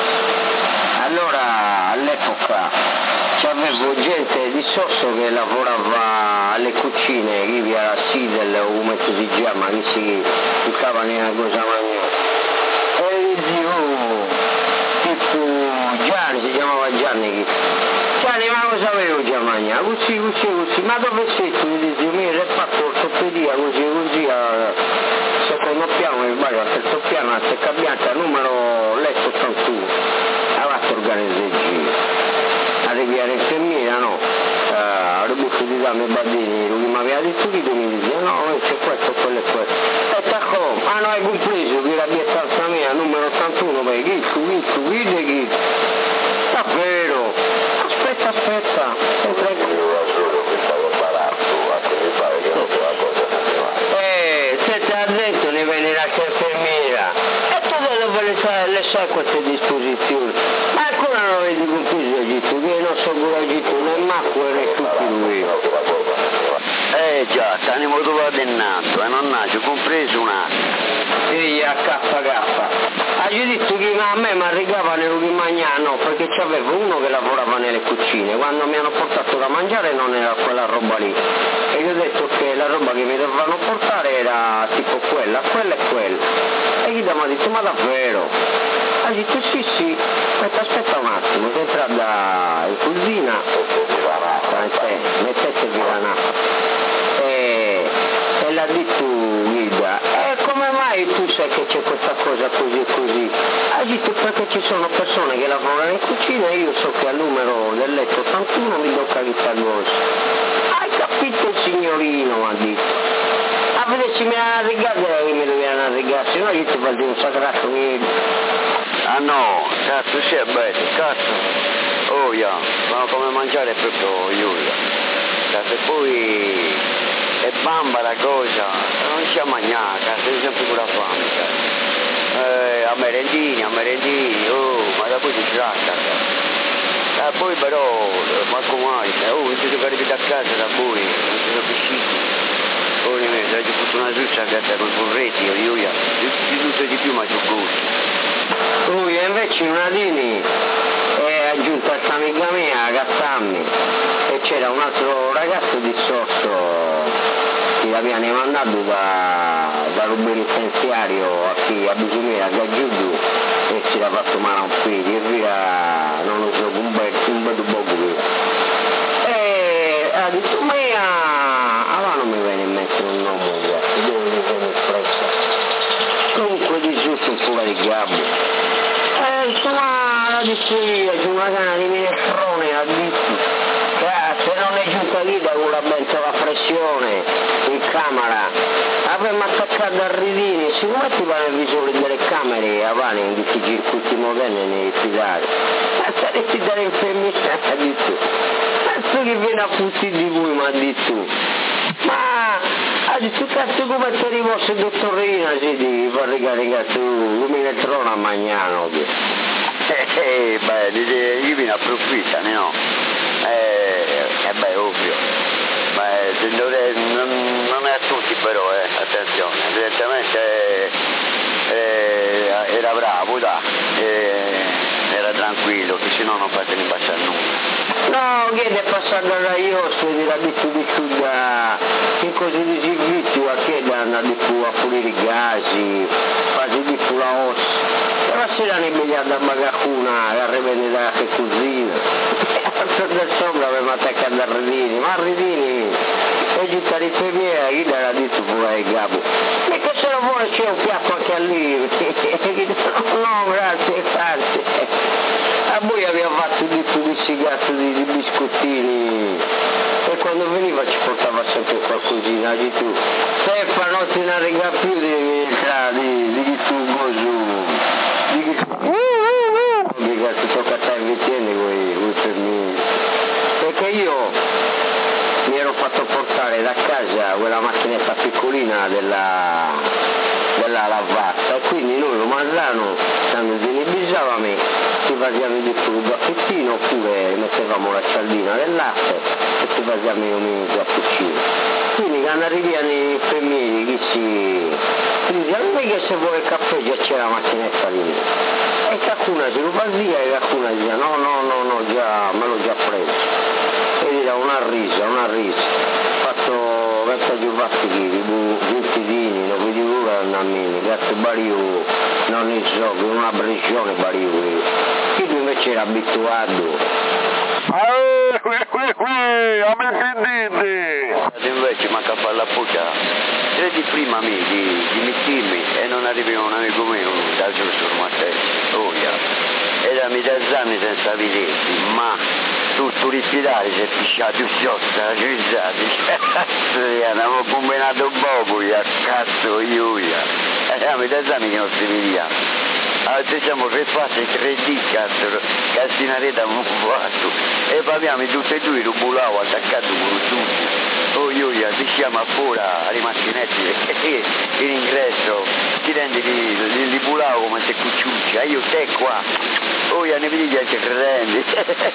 allora all'epoca, c'avevo gente di Sosso che lavorava alle cucine, lì via la Sidel o come si chiama, che si bucava nella cosa mangiare. E io, tipo Gianni, si chiamava Gianni, Gianni ma cosa avevo già mangiato? Così, così, così, ma dove sei tu? Mi dici, mi hai fatto ortopedia così, così, al secondo piano, mi sbaglio, al terzo piano, a Secca Bianca, numero letto ottantuno, avete organizzato il giro. Arrivi all'infermiera, no, uh, ho buffo di dame bambini, lui mi aveva detto che mi dice, no, c'è questo, quello e questo. E tacco, ah no, hai compreso che la biettanza mia, numero ottantuno, per chi, su chi, su chi, di chi. Davvero, aspetta, aspetta, sei tranquillo. Eh, se te ha detto ne viene l'altra infermiera, e tu dove le sai queste disposizioni? Ma ancora non avete compreso Agito, che non so pure Agito, né Marco né tutti lui. Eh già, stanimo trovato in nato, e non nasce, compreso un altro. Ehi, a K K. Hai detto che a me mi arrivavano i mangiare, no, perché c'avevo uno che lavorava nelle cucine, quando mi hanno portato da mangiare non era quella roba lì. E gli ho detto che la roba che mi dovevano portare era tipo quella, quella e quella. E gli mi ha detto, ma davvero? Ha detto sì sì, aspetta, aspetta un attimo, che entra da in cucina, mettetevi la nappa. E, e l'ha detto guida, e come mai tu sai che c'è questa cosa così e così? Ha detto perché ci sono persone che lavorano in cucina e io so che al numero del letto ottantuno mi do cavità grossa. Hai capito signorino, mi ha detto. A vedere se mi ha rigato e mi dovevano arrivare, se no io ti faccio un sacrato niente. Ah no, cazzo sì è bello, cazzo, oh ya, ma come mangiare è proprio Giulia, cazzo e poi è bamba la cosa, non si a mangiare, cazzo è sempre con la fame, cazzo, eh, a merendini, a merendini, oh, ma da poi si tratta, cazzo, e poi però, ma come mai, oh, non si sono arrivati a casa da voi, non si sono pisciti. Poi mi hai fatto una zuccia che con i burretti, io, io, di tutto e di più ma c'ho gusto. Lui invece in Nadini è aggiunta questa amica mia a Gattammi e c'era un altro ragazzo di Sosso che l'avevano mandato da, dal penitenziario a chi a Bisumera a Gaggiudu e si era fatto male a un piede e via non lo so, un bel un bel poco e ha detto ma allora non mi viene in mente un nome devo vedere fretta comunque di giusto un po' di gabbo e insomma la dispuria c'è una gana di minestrone a ditto se non è giunta lì da una bella la pressione in camera abbiamo attaccato a Ridini, siccome ti va nel visore delle camere avanti in questi circuiti moderni nei fidati, ma saresti dare infermiera, ha detto, cazzo che viene a tutti di voi, ma ha detto, ma ha detto cazzo come ti arrivo se dottorina si di far regare cazzo come ne trona a Magnano, eh, eh, beh, io mi ne approfittano, no? Eh, eh beh, ovvio, ma eh, non, non è a tutti però, eh, attenzione, evidentemente eh, eh, era bravo, da, eh, era tranquillo, che se no non fatemi passare nulla. No, che è passato da io, se era detto di più da, in cose di servizio, a che da andare di più a pulire i gasi, fare di più la ossa. La sera ne begliata a Bagacuna e a rivendere da che cucina. E da sopra avevamo attaccato a Ridini, ma a Ridini è giunta l'infermiera, chi l'era detto pure il capo. E che se lo vuole c'è un piatto anche a lì. No, grazie, grazie. A voi abbiamo fatto di più di sti cazzo di, di biscottini. E quando veniva ci portava sempre qualcosina di tu. Stefano, non te ne rega più di entrare, di, di, di tu coso. Di che che cazzo tocca a te insieme con per me. Perché io mi ero fatto portare da casa quella macchinetta piccolina della, della lavata, e quindi noi lo mangiavamo, quando se ne bisava a me, ci facevamo di più il gaffettino, oppure mettevamo la cialdina del latte e ci facevamo un cappuccino. Quindi quando arrivano i infermieri che si dice, a me che se vuole il caffè già c'è la macchinetta lì. E qualcuno se lo fazia e qualcuno diceva no, no, no, no, già, me l'ho già preso. E dirà una risa, una risa. Ho fatto venti giornati che ventidini, non vedi l'ora a me, cazzo bario, non ne so, che una pressione bario. Chi invece era abituato. Eh, qui, qui, qui, a me sentite! Invece manca a fare la puccia. Credi prima me di, di mettermi e non arriva un amico mio da giù sul Matteo. Oh, yeah. Era metà anni senza vedere, ma tutto respirare si è pisciato il sciocca, la ciuzzati. Andiamo combinato poco, ya, cazzo, io, ya. Era metà anni che non si vedeva. Allora siamo rifatti tre D, cazzo, castinareta un fatto. E parliamo tutti e due, lo bulavo attaccato con tutti. Oh ioia, si chiama fuori alle macchinetti e in ingresso ti rendi di, di, di bulavo come se cucciuccia, io te qua, oh io ne vedi che ti rendi.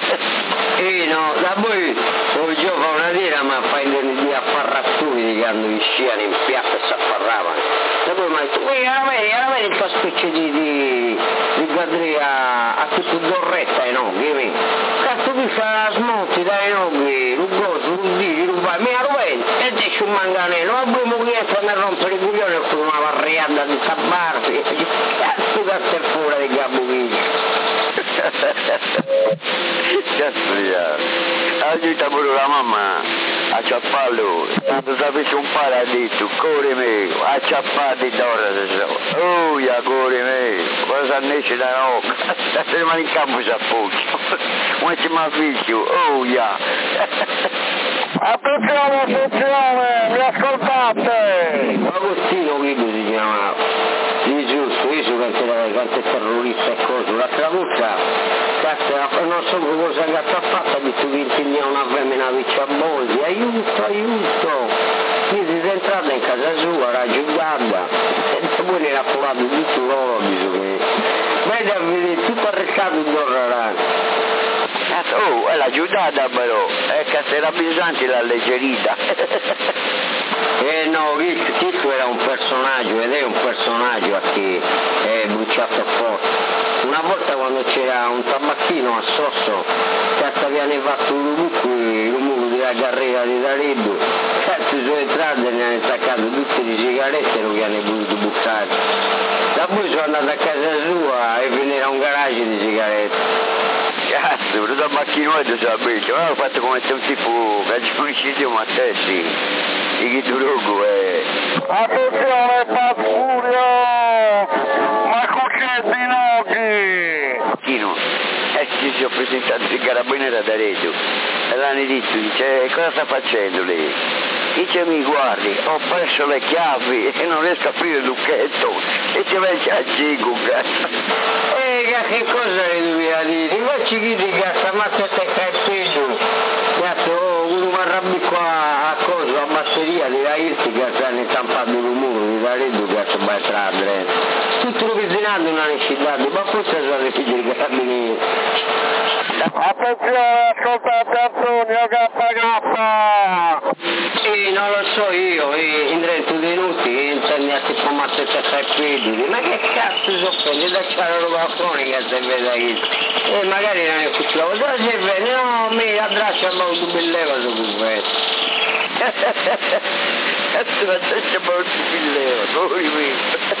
E no, da voi, oh io fa una sera ma fai di affarratturi che hanno i sciani in piazza e si affarravano. Da voi mi ha detto, ui, alla vedi, alla vedi il tuo specie di, di, di quadria a tutto dorretta, eh no, che mi? Cazzo qui c'è la smonti, dai no, che, lo gozo, lo dì, lo vai, mi lo vedi, e dici un manganello, ma voi mi entrano a rompere i coglioni e con una varriata di tabbarsi, cazzo cazzo è fuori di gabuchini. Cazzo ya, aiuta pure la mamma a ciappallo, quando sapessi un pare ha detto, corre me, a ciappati d'ora, oh ya corre me, cosa nesce da nocca, se rimane in campo si appoggia, come c'è ma figlio, oh ya. Attenzione, attenzione, mi ascoltate! Agostino Guido si chiamava, di giusto, io sono cante terrorista e cose, l'altra volta, cazzo, non so cosa cazzo ha fatto, ha detto che impegna una femmina viccia a Boldi, aiuto, aiuto! Quindi si è entrata in casa sua, era giudata, e poi ne era curato tutto l'oro, vedi a vedere tutto arrestato intorno all'anno. Oh, è la giudata però, è che era pesante l'alleggerita. Eh no, Chicco era un personaggio ed è un personaggio a chi è bruciato forte. Una volta quando c'era un tabacchino a Sosso, cazzo viene fatto un buco, il muro della carriera di Tarebbo, cazzo sono entrato e ne hanno staccato tutte le sigarette e non gli hanno voluto buttare. Da poi sono andato a casa sua e veniva un garage di sigarette. Cazzo, lo tabacchino è da sapete, ma ho fatto come se un tipo cacciunicidio ma te sì, di chi tu logo è... Attenzione, Pazzurio! Ma Cuccetti Noghi! Chino, eh, ci si è presentato il carabiniere da Reggio e l'hanno detto, dice, cosa sta facendo lei? Dice mi guardi, ho perso le chiavi e non riesco a aprire il lucchetto e ci vedi a Giga. Eh, che cosa le dobbiamo dire? Invece chi di cazzo, ma se te capito? Cazzo, uno mi arrabbi qua a cosa, a batteria, di la irti che hanno stampato il muro, mi darebbe cazzo vai trarre. Tutto lo vizinando non è scidato, ma forse sono le figlie di carabinieri. Attenzione, ascoltate Antonio K K! Sì, non lo so io, in trenta minuti intendi a tipo mazzetta tra i piedi, ma che cazzo so prendi da c'è la roba cronica se vede che e magari non è più la cosa se vede, no, mi abbraccia ma un belleva su questo. Cazzo ma c'è molto belleva, dove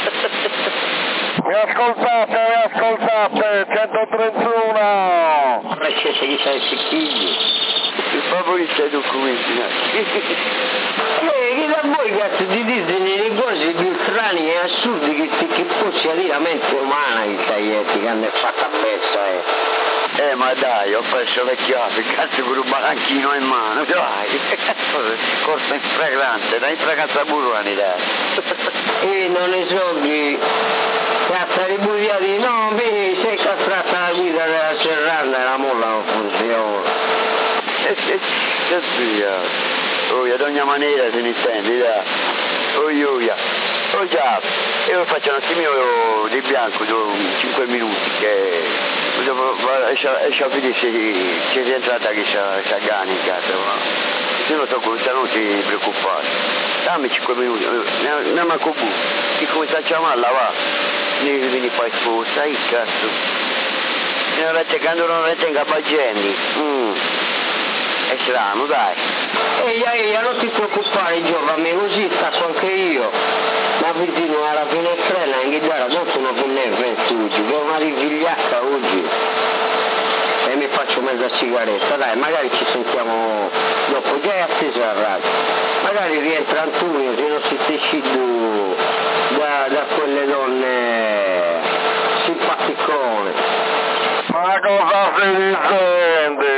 Mi ascoltate, mi ascoltate, centotrentuno! Ora c'è se gli sai figli. Il favore c'è documenti. Eh, che da voi cazzo di Disney le cose più strane e assurde che, che fosse lì la mente umana che taglietti che hanno fatto a pezza eh. Eh ma dai, ho perso le chiavi, cazzo con un balanchino in mano, dai, corsa in fragrante, dai in fragranza burrani dai. E non ne so che cazzo ribugliati, no, vedi, sei castrata la guida della serranda e la molla non funziona. Che sia? Oh, ad ogni maniera se ne intende, dai. Oh, io, io. Oh già, io faccio un attimino di bianco, cinque minuti, che dopo esce a vedere se c'è rientrata che c'è Gani in casa, ma se non so come non ti preoccupare. Dammi cinque minuti, andiamo a Cobu, che cominciamo a lavare, devi venire poi sposta, il cazzo. E non rettegando, non rettenga baggendi, mm. È strano, dai. Ehi, ehi, non ti preoccupare, giovane, così sto anche io. Ma vicino alla finestrella in chitarra, dopo non con me oggi, che è una rivigliacca oggi. E mi faccio mezza sigaretta, dai, magari ci sentiamo dopo, già è atteso la radio. Magari rientra Antonio, se non si stai da, da quelle donne simpaticone. Ma cosa si dicende?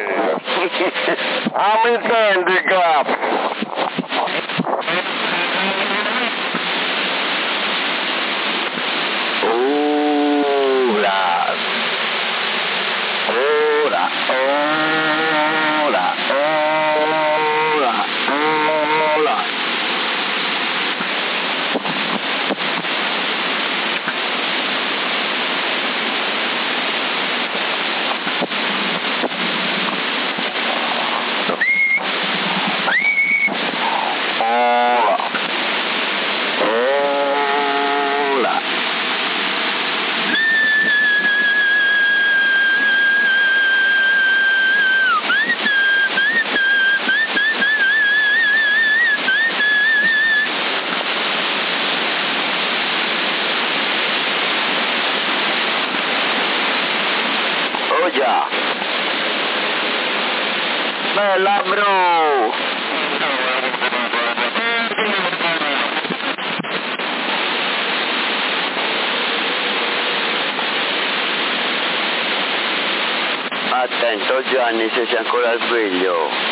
Ah, mi senti, Cap? Ora, ora, ora, ora, ora. Oh già, bella bro! Attento Gianni se sei ancora sveglio.